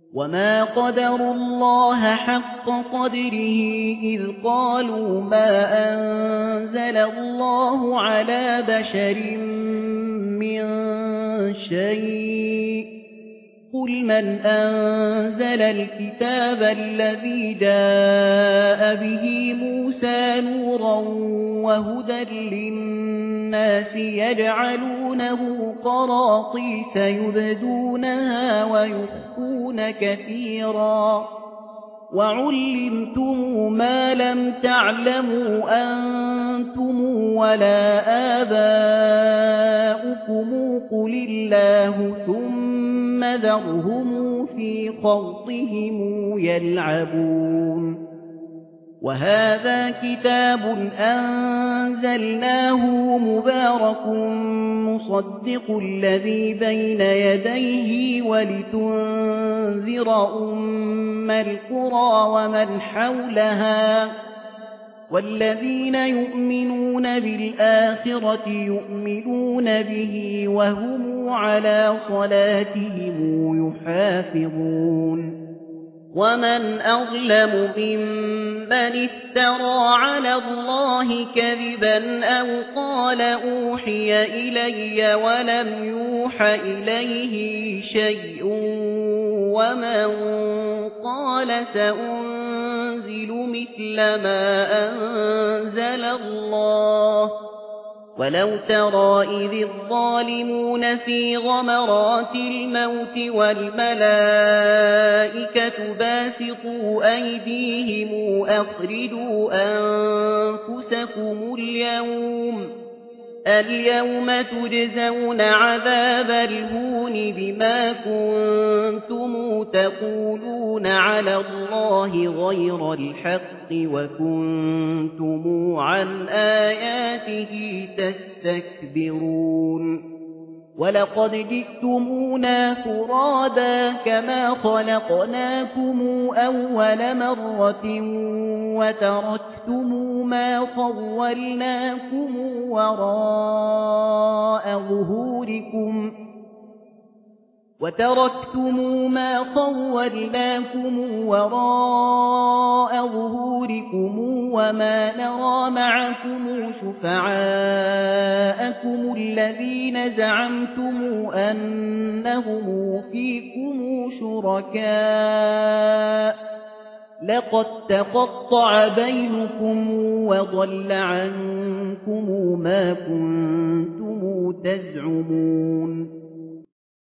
وما قدروا الله حق قدره إذ قالوا ما أنزل الله على بشر من شيء قل من أنزل الكتاب الذي جاء به موسى نورا وهدى للناس يجعلونه قراطيس يبدونها ويخفون كثيرا وعلمتم ما لم تعلموا أنتم ولا آباؤكم قل الله ثم ذرهم في خوضهم يلعبون وهذا كتاب أنزلناه مبارك مصدق الذي بين يديه ولتنذر أم القرى ومن حولها والذين يؤمنون بالآخرة يؤمنون به وهم على صلاتهم يحافظون ومن أظلم ممن افترى على الله كذبا أو قال أوحي إلي ولم يوح إليه شيء ومن قال سأنزل مثل ما أنزل الله ولو ترى إذ الظالمون في غمرات الموت والملائكة باسطوا أيديهم أخرجوا أنفسكم اليوم تجزون عذاب الهون بما كنتم تقولون على الله غير الحق وكنتم عن آياته تستكبرون ولقد جئتمونا فرادا كما خلقناكم أول مرة وتركتم ما خولناكم وراء ظهوركم وما نرى معكم شفعاءكم الذين زعمتم أنهم فيكم شركاء لقد تقطع بينكم وضل عنكم ما كنتم تزعمون